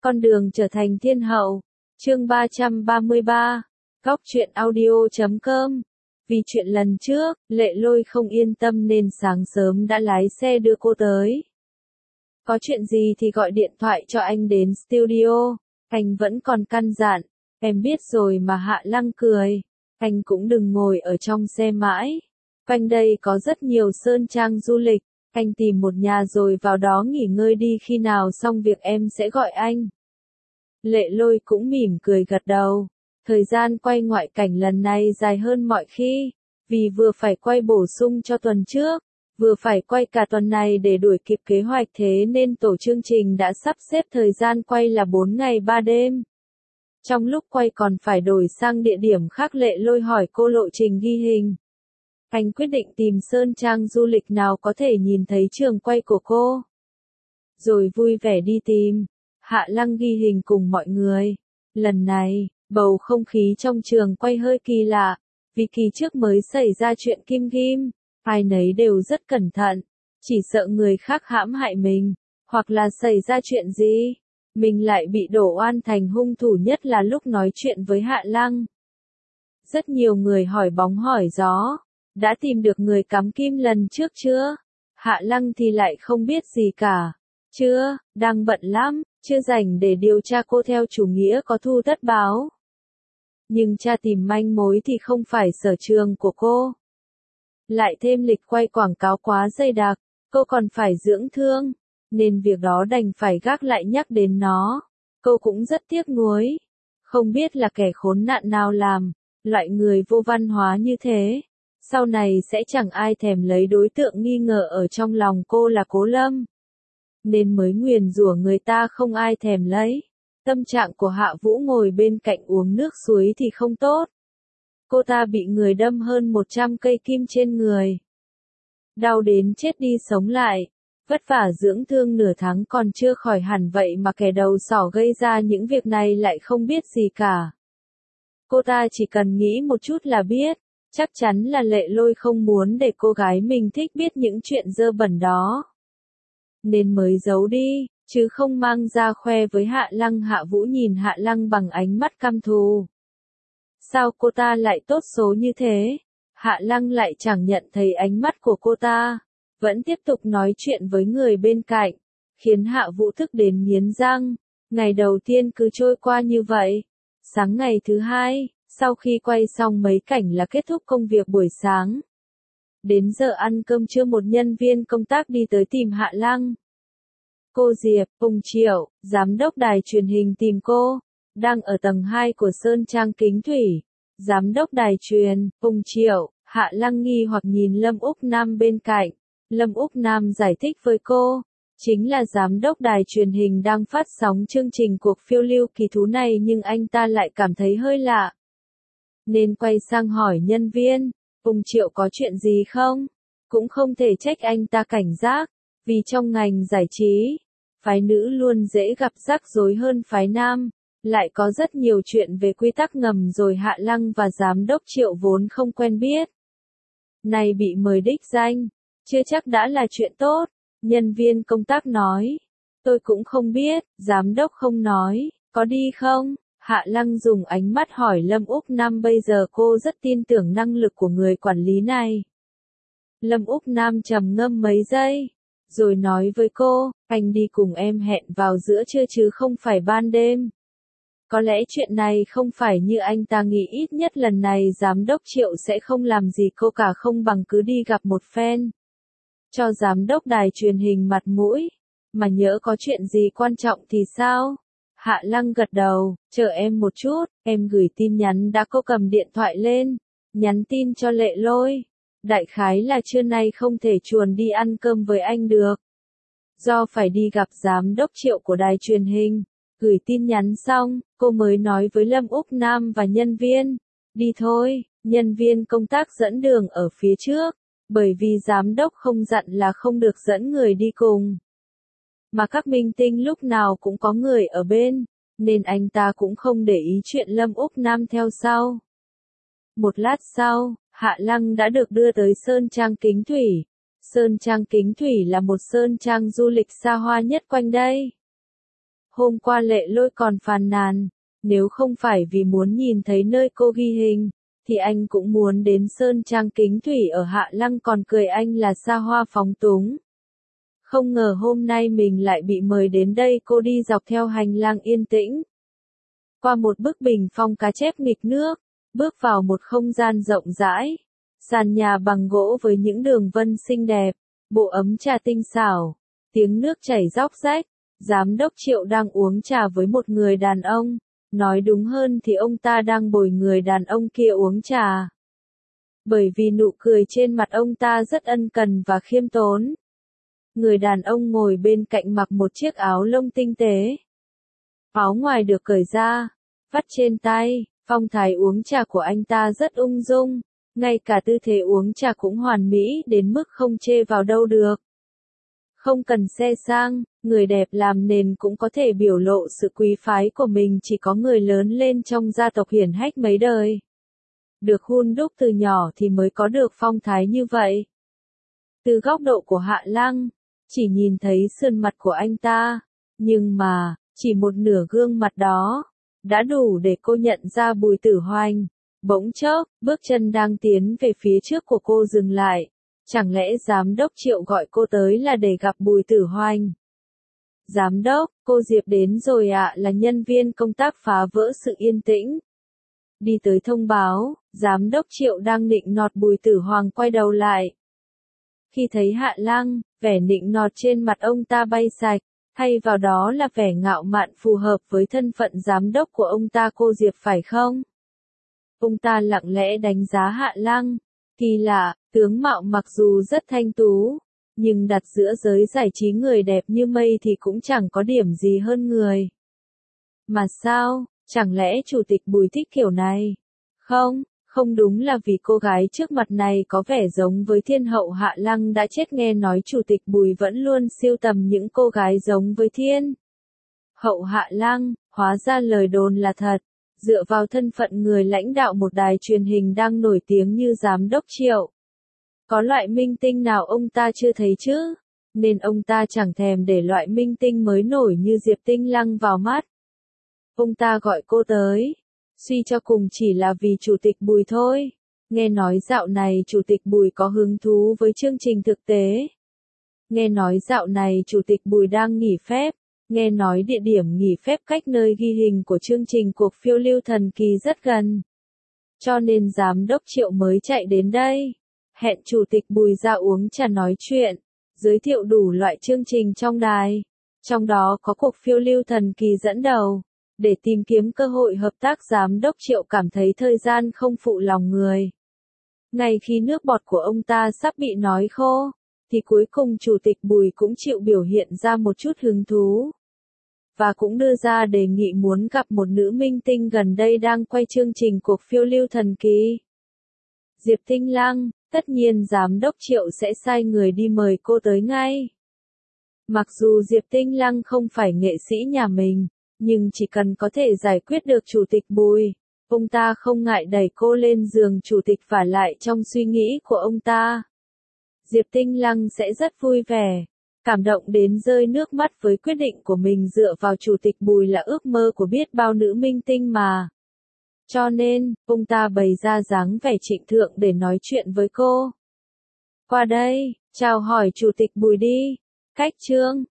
Con đường trở thành thiên hậu. Chương 333. Góc truyện audio.com. Vì chuyện lần trước, Lệ Lôi không yên tâm nên sáng sớm đã lái xe đưa cô tới. Có chuyện gì thì gọi điện thoại cho anh đến studio. Anh vẫn còn căn dặn. Em biết rồi mà. Hạ Lăng cười. Anh cũng đừng ngồi ở trong xe mãi. Quanh đây có rất nhiều sơn trang du lịch. Anh tìm một nhà rồi vào đó nghỉ ngơi đi, khi nào xong việc em sẽ gọi anh. Lệ Lôi cũng mỉm cười gật đầu. Thời gian quay ngoại cảnh lần này dài hơn mọi khi, vì vừa phải quay bổ sung cho tuần trước, vừa phải quay cả tuần này để đuổi kịp kế hoạch, thế nên tổ chương trình đã sắp xếp thời gian quay là 4 ngày 3 đêm. Trong lúc quay còn phải đổi sang địa điểm khác. Lệ Lôi hỏi cô lộ trình ghi hình. Anh quyết định tìm sơn trang du lịch nào có thể nhìn thấy trường quay của cô, rồi vui vẻ đi tìm. Hạ Lăng ghi hình cùng mọi người. Lần này, bầu không khí trong trường quay hơi kỳ lạ, vì kỳ trước mới xảy ra chuyện Kim Kim, ai nấy đều rất cẩn thận, chỉ sợ người khác hãm hại mình, hoặc là xảy ra chuyện gì, mình lại bị đổ oan thành hung thủ, nhất là lúc nói chuyện với Hạ Lăng. Rất nhiều người hỏi bóng hỏi gió, đã tìm được người cắm kim lần trước chưa? Hạ Lăng thì lại không biết gì cả. Chưa, đang bận lắm, chưa rảnh để điều tra cô theo chủ nghĩa có thu tất báo. Nhưng tra tìm manh mối thì không phải sở trường của cô. Lại thêm lịch quay quảng cáo quá dày đặc, cô còn phải dưỡng thương, nên việc đó đành phải gác lại. Nhắc đến nó, cô cũng rất tiếc nuối. Không biết là kẻ khốn nạn nào làm, loại người vô văn hóa như thế. Sau này sẽ chẳng ai thèm lấy đối tượng nghi ngờ ở trong lòng cô là Cố Lâm, nên mới nguyền rủa người ta không ai thèm lấy. Tâm trạng của Hạ Vũ ngồi bên cạnh uống nước suối thì không tốt. Cô ta bị người đâm hơn 100 cây kim trên người. Đau đến chết đi sống lại. Vất vả dưỡng thương nửa tháng còn chưa khỏi hẳn, vậy mà kẻ đầu sỏ gây ra những việc này lại không biết gì cả. Cô ta chỉ cần nghĩ một chút là biết. Chắc chắn là Lệ Lôi không muốn để cô gái mình thích biết những chuyện dơ bẩn đó, nên mới giấu đi, chứ không mang ra khoe với Hạ Lăng. Hạ Vũ nhìn Hạ Lăng bằng ánh mắt căm thù. Sao cô ta lại tốt số như thế? Hạ Lăng lại chẳng nhận thấy ánh mắt của cô ta, vẫn tiếp tục nói chuyện với người bên cạnh, khiến Hạ Vũ thức đến nghiến răng. Ngày đầu tiên cứ trôi qua như vậy. Sáng ngày thứ hai, sau khi quay xong mấy cảnh là kết thúc công việc buổi sáng. Đến giờ ăn cơm trưa, một nhân viên công tác đi tới tìm Hạ Lăng. Cô Diệp, Phùng Triệu, giám đốc đài truyền hình tìm cô, đang ở tầng 2 của Sơn Trang Kính Thủy. Giám đốc đài truyền, Phùng Triệu. Hạ Lăng nghi hoặc nhìn Lâm Úc Nam bên cạnh. Lâm Úc Nam giải thích với cô, chính là giám đốc đài truyền hình đang phát sóng chương trình cuộc phiêu lưu kỳ thú này, nhưng anh ta lại cảm thấy hơi lạ, nên quay sang hỏi nhân viên, Phùng Triệu có chuyện gì không? Cũng không thể trách anh ta cảnh giác, vì trong ngành giải trí, phái nữ luôn dễ gặp rắc rối hơn phái nam, lại có rất nhiều chuyện về quy tắc ngầm rồi. Hạ Lăng và giám đốc Triệu vốn không quen biết, này bị mời đích danh, chưa chắc đã là chuyện tốt. Nhân viên công tác nói, tôi cũng không biết, giám đốc không nói, có đi không? Hạ Lăng dùng ánh mắt hỏi Lâm Úc Nam. Bây giờ cô rất tin tưởng năng lực của người quản lý này. Lâm Úc Nam trầm ngâm mấy giây, rồi nói với cô, anh đi cùng em, hẹn vào giữa trưa chứ không phải ban đêm. Có lẽ chuyện này không phải như anh ta nghĩ, ít nhất lần này giám đốc Triệu sẽ không làm gì cô cả, không bằng cứ đi gặp một phen, cho giám đốc đài truyền hình mặt mũi, mà nhỡ có chuyện gì quan trọng thì sao? Hạ Lăng gật đầu, chờ em một chút, em gửi tin nhắn đã. Cô cầm điện thoại lên, nhắn tin cho Lệ Lôi. Đại khái là trưa nay không thể chuồn đi ăn cơm với anh được, do phải đi gặp giám đốc Triệu của đài truyền hình. Gửi tin nhắn xong, cô mới nói với Lâm Úc Nam và nhân viên, đi thôi. Nhân viên công tác dẫn đường ở phía trước, bởi vì giám đốc không dặn là không được dẫn người đi cùng, mà các minh tinh lúc nào cũng có người ở bên, nên anh ta cũng không để ý chuyện Lâm Úc Nam theo sau. Một lát sau, Hạ Lăng đã được đưa tới Sơn Trang Kính Thủy. Sơn Trang Kính Thủy là một sơn trang du lịch xa hoa nhất quanh đây. Hôm qua Lệ Lôi còn phàn nàn, nếu không phải vì muốn nhìn thấy nơi cô ghi hình, thì anh cũng muốn đến Sơn Trang Kính Thủy ở Hạ Lăng, còn cười anh là xa hoa phóng túng. Không ngờ hôm nay mình lại bị mời đến đây. Cô đi dọc theo hành lang yên tĩnh, qua một bức bình phong cá chép nghịch nước, bước vào một không gian rộng rãi. Sàn nhà bằng gỗ với những đường vân xinh đẹp, bộ ấm trà tinh xảo, tiếng nước chảy róc rách. Giám đốc Triệu đang uống trà với một người đàn ông, nói đúng hơn thì ông ta đang bồi người đàn ông kia uống trà. Bởi vì nụ cười trên mặt ông ta rất ân cần và khiêm tốn. Người đàn ông ngồi bên cạnh mặc một chiếc áo lông tinh tế. Áo ngoài được cởi ra, vắt trên tay, phong thái uống trà của anh ta rất ung dung, ngay cả tư thế uống trà cũng hoàn mỹ đến mức không chê vào đâu được. Không cần xe sang, người đẹp làm nền cũng có thể biểu lộ sự quý phái của mình, chỉ có người lớn lên trong gia tộc hiển hách mấy đời, được hun đúc từ nhỏ thì mới có được phong thái như vậy. Từ góc độ của Hạ Lăng, chỉ nhìn thấy sườn mặt của anh ta, nhưng mà, chỉ một nửa gương mặt đó, đã đủ để cô nhận ra Bùi Tử Hoành. Bỗng chốc, bước chân đang tiến về phía trước của cô dừng lại. Chẳng lẽ giám đốc Triệu gọi cô tới là để gặp Bùi Tử Hoành? Giám đốc, cô Diệp đến rồi ạ, là nhân viên công tác phá vỡ sự yên tĩnh. Đi tới thông báo, giám đốc Triệu đang nịnh nọt Bùi Tử Hoành quay đầu lại. Khi thấy Hạ Lăng, vẻ nịnh nọt trên mặt ông ta bay sạch, thay vào đó là vẻ ngạo mạn phù hợp với thân phận giám đốc của ông ta. Cô Diệp phải không? Ông ta lặng lẽ đánh giá Hạ Lăng. Kỳ lạ, tướng mạo mặc dù rất thanh tú, nhưng đặt giữa giới giải trí người đẹp như mây thì cũng chẳng có điểm gì hơn người. Mà sao, chẳng lẽ chủ tịch Bùi thích kiểu này? Không, không đúng là vì cô gái trước mặt này có vẻ giống với thiên hậu Hạ Lăng đã chết. Nghe nói chủ tịch Bùi vẫn luôn sưu tầm những cô gái giống với thiên hậu Hạ Lăng, hóa ra lời đồn là thật. Dựa vào thân phận người lãnh đạo một đài truyền hình đang nổi tiếng như giám đốc Triệu, có loại minh tinh nào ông ta chưa thấy chứ? Nên ông ta chẳng thèm để loại minh tinh mới nổi như Diệp Tinh Lăng vào mắt. Ông ta gọi cô tới, suy cho cùng chỉ là vì chủ tịch Bùi thôi. Nghe nói dạo này chủ tịch Bùi có hứng thú với chương trình thực tế. Nghe nói dạo này chủ tịch Bùi đang nghỉ phép. Nghe nói địa điểm nghỉ phép cách nơi ghi hình của chương trình Cuộc Phiêu Lưu Thần Kỳ rất gần. Cho nên giám đốc Triệu mới chạy đến đây. Hẹn chủ tịch Bùi ra uống trà nói chuyện, giới thiệu đủ loại chương trình trong đài. Trong đó có Cuộc Phiêu Lưu Thần Kỳ dẫn đầu. Để tìm kiếm cơ hội hợp tác, giám đốc Triệu cảm thấy thời gian không phụ lòng người. Ngay khi nước bọt của ông ta sắp bị nói khô, thì cuối cùng chủ tịch Bùi cũng chịu biểu hiện ra một chút hứng thú. Và cũng đưa ra đề nghị muốn gặp một nữ minh tinh gần đây đang quay chương trình Cuộc Phiêu Lưu Thần Kỳ. Diệp Tinh Lăng, tất nhiên giám đốc Triệu sẽ sai người đi mời cô tới ngay. Mặc dù Diệp Tinh Lăng không phải nghệ sĩ nhà mình, nhưng chỉ cần có thể giải quyết được chủ tịch Bùi, ông ta không ngại đẩy cô lên giường chủ tịch. Vả lại trong suy nghĩ của ông ta, Diệp Tinh Lăng sẽ rất vui vẻ, cảm động đến rơi nước mắt với quyết định của mình. Dựa vào chủ tịch Bùi là ước mơ của biết bao nữ minh tinh mà. Cho nên, ông ta bày ra dáng vẻ trịnh thượng để nói chuyện với cô. Qua đây, chào hỏi chủ tịch Bùi đi. Khách trương,